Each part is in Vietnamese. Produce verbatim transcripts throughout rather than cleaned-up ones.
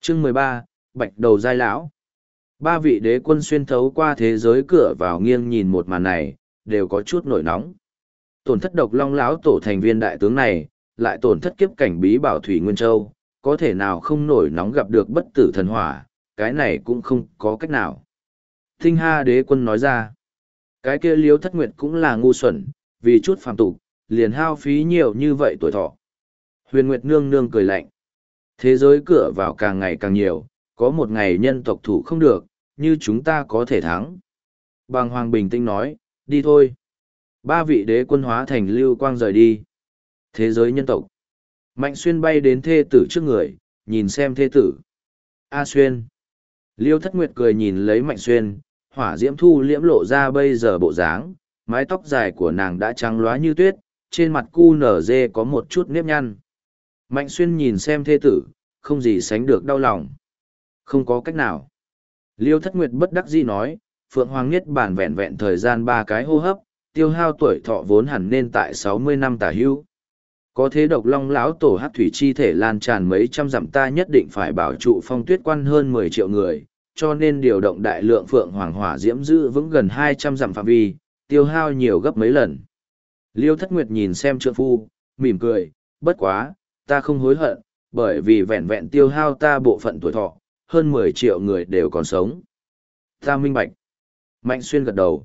Chương mười ba, Bạch đầu giai lão. Ba vị đế quân xuyên thấu qua thế giới cửa vào nghiêng nhìn một màn này, đều có chút nổi nóng. Tổn thất độc long lão tổ thành viên đại tướng này, lại tổn thất kiếp cảnh bí bảo Thủy Nguyên Châu, có thể nào không nổi nóng gặp được bất tử thần hỏa, cái này cũng không có cách nào. Tinh Ha đế quân nói ra, cái kia Liêu Thất Nguyệt cũng là ngu xuẩn, vì chút phàm tục, liền hao phí nhiều như vậy tuổi thọ. Huyền Nguyệt nương nương cười lạnh. Thế giới cửa vào càng ngày càng nhiều, có một ngày nhân tộc thủ không được, như chúng ta có thể thắng. Bàng Hoàng bình tĩnh nói, đi thôi. Ba vị đế quân hóa thành lưu quang rời đi. Thế giới nhân tộc. Mạnh Xuyên bay đến thê tử trước người, nhìn xem thê tử. A Xuyên. Liêu Thất Nguyệt cười nhìn lấy Mạnh Xuyên, hỏa diễm thu liễm lộ ra bây giờ bộ dáng, mái tóc dài của nàng đã trắng loá như tuyết, trên mặt cu nở dê có một chút nếp nhăn. Mạnh Xuyên nhìn xem thê tử, không gì sánh được đau lòng. Không có cách nào. Liêu Thất Nguyệt bất đắc dĩ nói, Phượng Hoàng Niết Bàn vẹn vẹn thời gian ba cái hô hấp, tiêu hao tuổi thọ vốn hẳn nên tại sáu mươi năm tả hữu. Có thế độc long lão tổ hắc thủy chi thể lan tràn mấy trăm dặm, ta nhất định phải bảo trụ Phong Tuyết Quan hơn mười triệu người, cho nên điều động đại lượng Phượng Hoàng hỏa diễm giữ vững gần hai trăm dặm phạm vi, tiêu hao nhiều gấp mấy lần. Liêu Thất Nguyệt nhìn xem trượng phu, mỉm cười, bất quá, ta không hối hận, bởi vì vẹn vẹn tiêu hao ta bộ phận tuổi thọ, hơn mười triệu người đều còn sống. Ta minh bạch. Mạnh Xuyên gật đầu.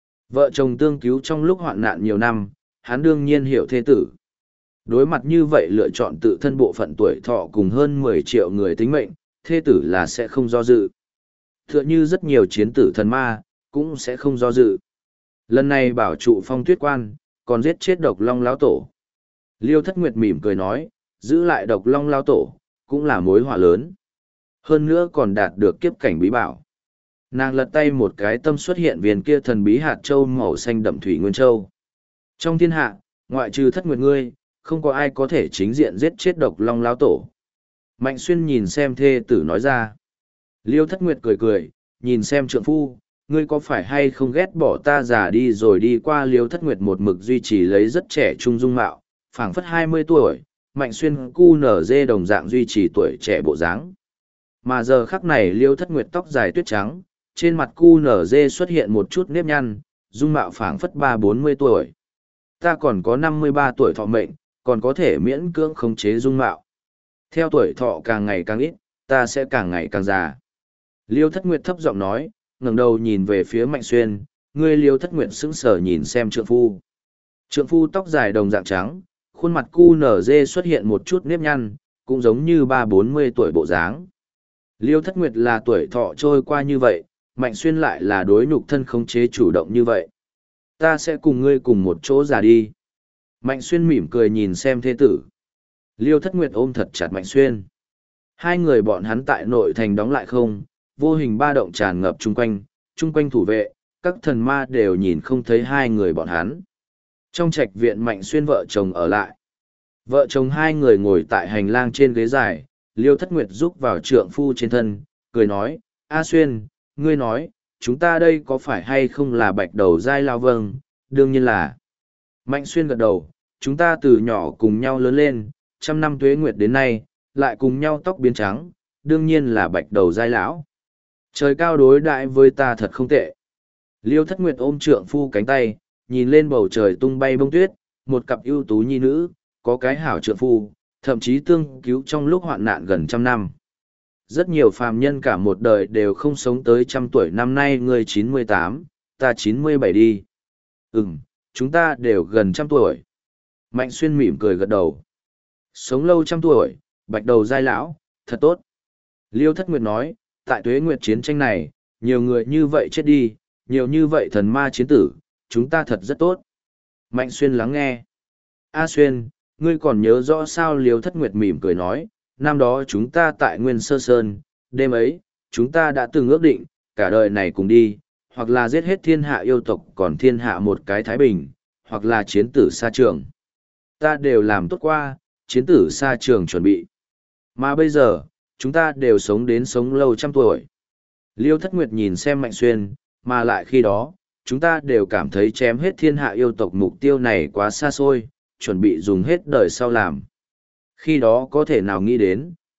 Vợ chồng tương cứu trong lúc hoạn nạn nhiều năm, hắn đương nhiên hiểu thê tử. Đối mặt như vậy lựa chọn tự thân bộ phận tuổi thọ cùng hơn mười triệu người tính mệnh, thê tử là sẽ không do dự. Tựa như rất nhiều chiến tử thần ma, cũng sẽ không do dự. Lần này bảo trụ Phong Tuyết Quan, còn giết chết độc long lão tổ. Liêu Thất Nguyệt mỉm cười nói, giữ lại độc long lão tổ, cũng là mối họa lớn. Hơn nữa còn đạt được kiếp cảnh bí bảo. Nàng lật tay một cái tâm xuất hiện viên kia thần bí hạt châu màu xanh đậm thủy nguyên châu. Trong thiên hạ, ngoại trừ Thất Nguyệt ngươi, không có ai có thể chính diện giết chết độc long lão tổ. Mạnh Xuyên nhìn xem thê tử nói ra. Liêu Thất Nguyệt cười cười, nhìn xem trượng phu, ngươi có phải hay không ghét bỏ ta già đi rồi đi qua. Liêu Thất Nguyệt một mực duy trì lấy rất trẻ trung dung mạo, phảng phất hai mươi tuổi, Mạnh Xuyên cu nở dê đồng dạng duy trì tuổi trẻ bộ dáng. Mà giờ khắc này Liêu Thất Nguyệt tóc dài tuyết trắng, trên mặt cu nở dê xuất hiện một chút nếp nhăn, dung mạo phảng phất ba bốn mươi tuổi. Ta còn có năm mươi ba tuổi thọ mệnh, còn có thể miễn cưỡng khống chế dung mạo. Theo tuổi thọ càng ngày càng ít, ta sẽ càng ngày càng già. Liêu Thất Nguyệt thấp giọng nói, ngẩng đầu nhìn về phía Mạnh Xuyên, ngươi Liêu Thất Nguyệt sững sờ nhìn xem trượng phu. Trượng phu tóc dài đồng dạng trắng, khuôn mặt cu nở dê xuất hiện một chút nếp nhăn, cũng giống như ba bốn mươi tuổi bộ dáng. Liêu Thất Nguyệt là tuổi thọ trôi qua như vậy, Mạnh Xuyên lại là đối nhục thân khống chế chủ động như vậy. Ta sẽ cùng ngươi cùng một chỗ già đi. Mạnh Xuyên mỉm cười nhìn xem thế tử. Liêu Thất Nguyệt ôm thật chặt Mạnh Xuyên. Hai người bọn hắn tại nội thành đóng lại không, vô hình ba động tràn ngập chung quanh, chung quanh thủ vệ, các thần ma đều nhìn không thấy hai người bọn hắn. Trong trạch viện Mạnh Xuyên vợ chồng ở lại. Vợ chồng hai người ngồi tại hành lang trên ghế dài, Liêu Thất Nguyệt giúp vào trượng phu trên thân, cười nói, A Xuyên, ngươi nói, chúng ta đây có phải hay không là bạch đầu giai lao? Vâng, đương nhiên là. Mạnh Xuyên gật đầu, chúng ta từ nhỏ cùng nhau lớn lên, trăm năm tuế nguyệt đến nay, lại cùng nhau tóc biến trắng, đương nhiên là bạch đầu giai lão. Trời cao đối đãi với ta thật không tệ. Liêu Thất Nguyệt ôm trượng phu cánh tay, nhìn lên bầu trời tung bay bông tuyết, một cặp ưu tú nhi nữ, có cái hảo trượng phu, thậm chí tương cứu trong lúc hoạn nạn gần trăm năm. Rất nhiều phàm nhân cả một đời đều không sống tới trăm tuổi, năm nay ngươi chín mươi tám, ta chín mươi bảy đi. Ừm, chúng ta đều gần trăm tuổi. Mạnh Xuyên mỉm cười gật đầu. Sống lâu trăm tuổi, bạch đầu giai lão, thật tốt. Liêu Thất Nguyệt nói, tại tuế nguyệt chiến tranh này, nhiều người như vậy chết đi, nhiều như vậy thần ma chiến tử, chúng ta thật rất tốt. Mạnh Xuyên lắng nghe. A Xuyên, ngươi còn nhớ rõ sao? Liêu Thất Nguyệt mỉm cười nói, năm đó chúng ta tại Nguyên Sơ Sơn, đêm ấy, chúng ta đã từng ước định, cả đời này cùng đi, hoặc là giết hết thiên hạ yêu tộc còn thiên hạ một cái thái bình, hoặc là chiến tử xa trường. Ta đều làm tốt qua, chiến tử xa trường chuẩn bị. Mà bây giờ, chúng ta đều sống đến sống lâu trăm tuổi. Liêu Thất Nguyệt nhìn xem Mạnh Xuyên, mà lại khi đó, chúng ta đều cảm thấy chém hết thiên hạ yêu tộc mục tiêu này quá xa xôi, chuẩn bị dùng hết đời sau làm. Khi đó có thể nào nghĩ đến,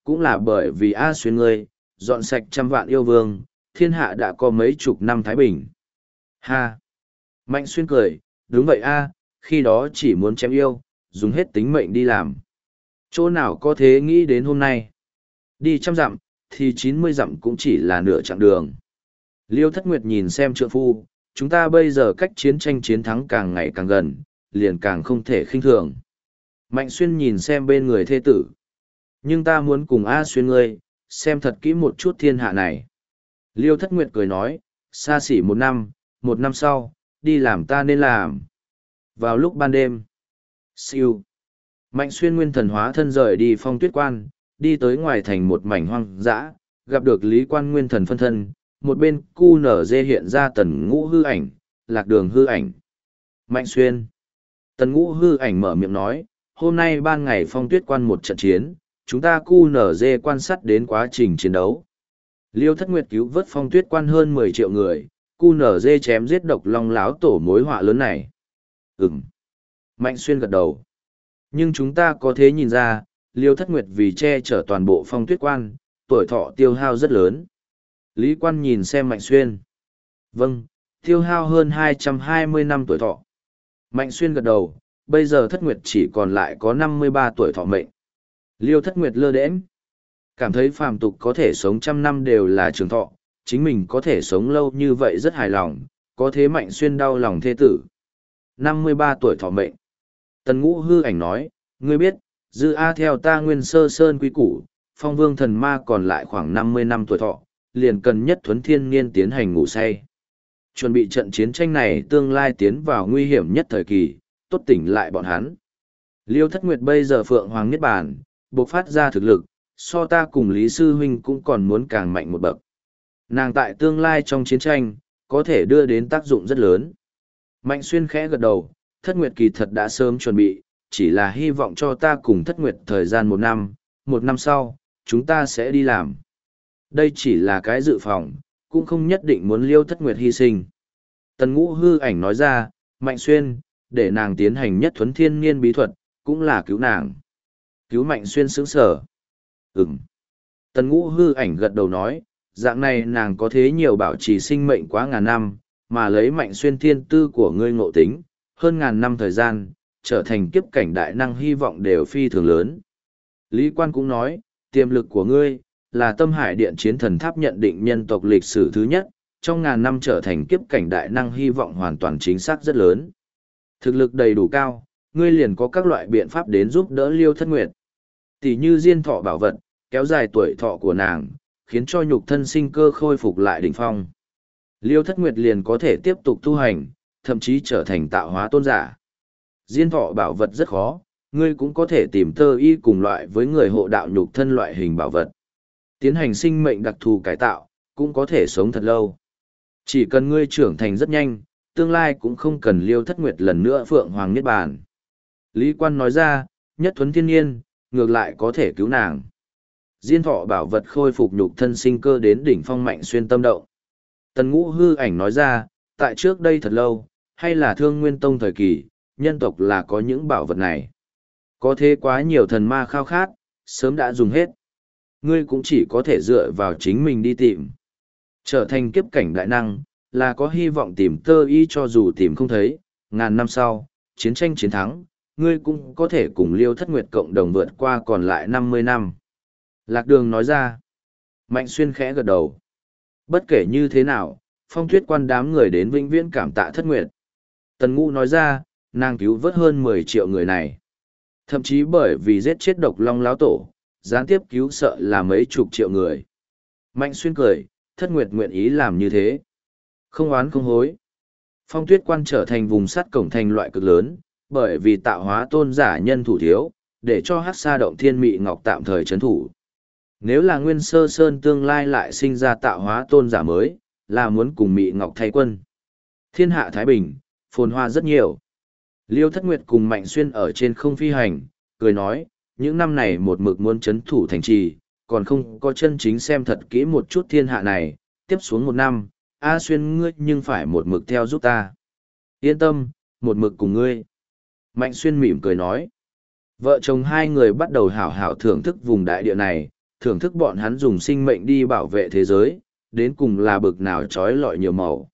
cũng là bởi vì A Xuyên ngươi, dọn sạch trăm vạn yêu vương, thiên hạ đã có mấy chục năm thái bình. Ha! Mạnh Xuyên cười, đúng vậy a, khi đó chỉ muốn chém yêu, dùng hết tính mệnh đi làm. Chỗ nào có thế nghĩ đến hôm nay. Đi trăm dặm, thì chín mươi dặm cũng chỉ là nửa chặng đường. Liêu Thất Nguyệt nhìn xem trượng phu, chúng ta bây giờ cách chiến tranh chiến thắng càng ngày càng gần, liền càng không thể khinh thường. Mạnh Xuyên nhìn xem bên người thê tử. Nhưng ta muốn cùng A Xuyên ngươi, xem thật kỹ một chút thiên hạ này. Liêu Thất Nguyệt cười nói, xa xỉ một năm, một năm sau, đi làm ta nên làm. Vào lúc ban đêm, siêu, Mạnh Xuyên nguyên thần hóa thân rời đi Phong Tuyết Quan, đi tới ngoài thành một mảnh hoang dã, gặp được Lý Quan nguyên thần phân thân, một bên cu nở dê hiện ra Tần Ngũ hư ảnh, Lạc Đường hư ảnh. Mạnh Xuyên. Tần Ngũ hư ảnh mở miệng nói, hôm nay ban ngày Phong Tuyết Quan một trận chiến, chúng ta cu nở dê quan sát đến quá trình chiến đấu. Liêu Thất Nguyệt cứu vớt Phong Tuyết Quan hơn mười triệu người, cu nở dê chém giết độc long láo tổ mối họa lớn này. Ừm. Mạnh Xuyên gật đầu. Nhưng chúng ta có thể nhìn ra, Liêu Thất Nguyệt vì che chở toàn bộ Phong Tuyết Quan, tuổi thọ tiêu hao rất lớn. Lý Quan nhìn xem Mạnh Xuyên. Vâng, tiêu hao hơn hai trăm hai mươi năm tuổi thọ. Mạnh Xuyên gật đầu, bây giờ Thất Nguyệt chỉ còn lại có năm mươi ba tuổi thọ mệnh. Liêu Thất Nguyệt lơ đễnh, cảm thấy phàm tục có thể sống trăm năm đều là trường thọ, chính mình có thể sống lâu như vậy rất hài lòng, có thế Mạnh Xuyên đau lòng thê tử. năm mươi ba tuổi thọ mệnh. Tần Ngũ hư ảnh nói, ngươi biết, dư A theo ta nguyên sơ sơn quý củ, phong vương thần ma còn lại khoảng năm mươi năm tuổi thọ, liền cần nhất thuấn thiên niên tiến hành ngủ say. Chuẩn bị trận chiến tranh này tương lai tiến vào nguy hiểm nhất thời kỳ, tốt tỉnh lại bọn hắn. Liêu Thất Nguyệt bây giờ Phượng Hoàng Niết Bàn, bộc phát ra thực lực, so ta cùng Lý Sư Huynh cũng còn muốn càng mạnh một bậc. Nàng tại tương lai trong chiến tranh, có thể đưa đến tác dụng rất lớn. Mạnh Xuyên khẽ gật đầu, Thất Nguyệt kỳ thật đã sớm chuẩn bị, chỉ là hy vọng cho ta cùng Thất Nguyệt thời gian một năm, một năm sau, chúng ta sẽ đi làm. Đây chỉ là cái dự phòng, cũng không nhất định muốn Liêu Thất Nguyệt hy sinh. Tần Ngũ hư ảnh nói ra, Mạnh Xuyên, để nàng tiến hành nhất thuấn thiên niên bí thuật, cũng là cứu nàng. Cứu Mạnh Xuyên sững sở. Ừm. Tần Ngũ hư ảnh gật đầu nói, dạng này nàng có thế nhiều bảo trì sinh mệnh quá ngàn năm, mà lấy Mạnh Xuyên thiên tư của ngươi ngộ tính, hơn ngàn năm thời gian, trở thành kiếp cảnh đại năng hy vọng đều phi thường lớn. Lý Quan cũng nói, tiềm lực của ngươi, là Tâm Hải Điện chiến thần tháp nhận định nhân tộc lịch sử thứ nhất, trong ngàn năm trở thành kiếp cảnh đại năng hy vọng hoàn toàn chính xác rất lớn. Thực lực đầy đủ cao, ngươi liền có các loại biện pháp đến giúp đỡ Liêu Thất Nguyệt. Tỷ như diên thọ bảo vật, kéo dài tuổi thọ của nàng, khiến cho nhục thân sinh cơ khôi phục lại đỉnh phong. Liêu Thất Nguyệt liền có thể tiếp tục tu hành, thậm chí trở thành tạo hóa tôn giả. Diên thọ bảo vật rất khó, ngươi cũng có thể tìm tơ y cùng loại với người hộ đạo nhục thân loại hình bảo vật. Tiến hành sinh mệnh đặc thù cải tạo, cũng có thể sống thật lâu. Chỉ cần ngươi trưởng thành rất nhanh, tương lai cũng không cần Liêu Thất Nguyệt lần nữa Phượng Hoàng Niết Bàn. Lý Quan nói ra, nhất thuấn thiên nhiên, ngược lại có thể cứu nàng. Diên thọ bảo vật khôi phục nhục thân sinh cơ đến đỉnh phong Mạnh Xuyên tâm động. Tần Ngũ hư ảnh nói ra, tại trước đây thật lâu, hay là Thương Nguyên Tông thời kỳ, nhân tộc là có những bảo vật này. Có thế quá nhiều thần ma khao khát, sớm đã dùng hết. Ngươi cũng chỉ có thể dựa vào chính mình đi tìm. Trở thành kiếp cảnh đại năng, là có hy vọng tìm tơ y cho dù tìm không thấy, ngàn năm sau, chiến tranh chiến thắng, ngươi cũng có thể cùng Liêu Thất Nguyệt cộng đồng vượt qua còn lại năm mươi năm. Lạc Đường nói ra. Mạnh Xuyên khẽ gật đầu. Bất kể như thế nào, Phong Tuyết Quan đám người đến vĩnh viễn cảm tạ Thất Nguyệt. Tần Ngũ nói ra, nàng cứu vớt hơn mười triệu người này. Thậm chí bởi vì giết chết độc long láo tổ, gián tiếp cứu sợ là mấy chục triệu người. Mạnh Xuyên cười, Thất Nguyệt nguyện ý làm như thế. Không oán không hối. Phong Tuyết Quan trở thành vùng sắt cổng thành loại cực lớn, bởi vì tạo hóa tôn giả nhân thủ thiếu, để cho Hắc Sa Động Thiên Mị Ngọc tạm thời trấn thủ. Nếu là Nguyên Sơ Sơn tương lai lại sinh ra tạo hóa tôn giả mới, là muốn cùng Mị Ngọc thay quân. Thiên hạ Thái Bình, phồn hoa rất nhiều. Liêu Thất Nguyệt cùng Mạnh Xuyên ở trên không phi hành, cười nói, những năm này một mực muốn trấn thủ thành trì, còn không có chân chính xem thật kỹ một chút thiên hạ này, tiếp xuống một năm, A Xuyên ngươi nhưng phải một mực theo giúp ta. Yên tâm, một mực cùng ngươi. Mạnh Xuyên mỉm cười nói. Vợ chồng hai người bắt đầu hảo hảo thưởng thức vùng đại địa này, thưởng thức bọn hắn dùng sinh mệnh đi bảo vệ thế giới, đến cùng là bực nào trói lọi nhiều màu.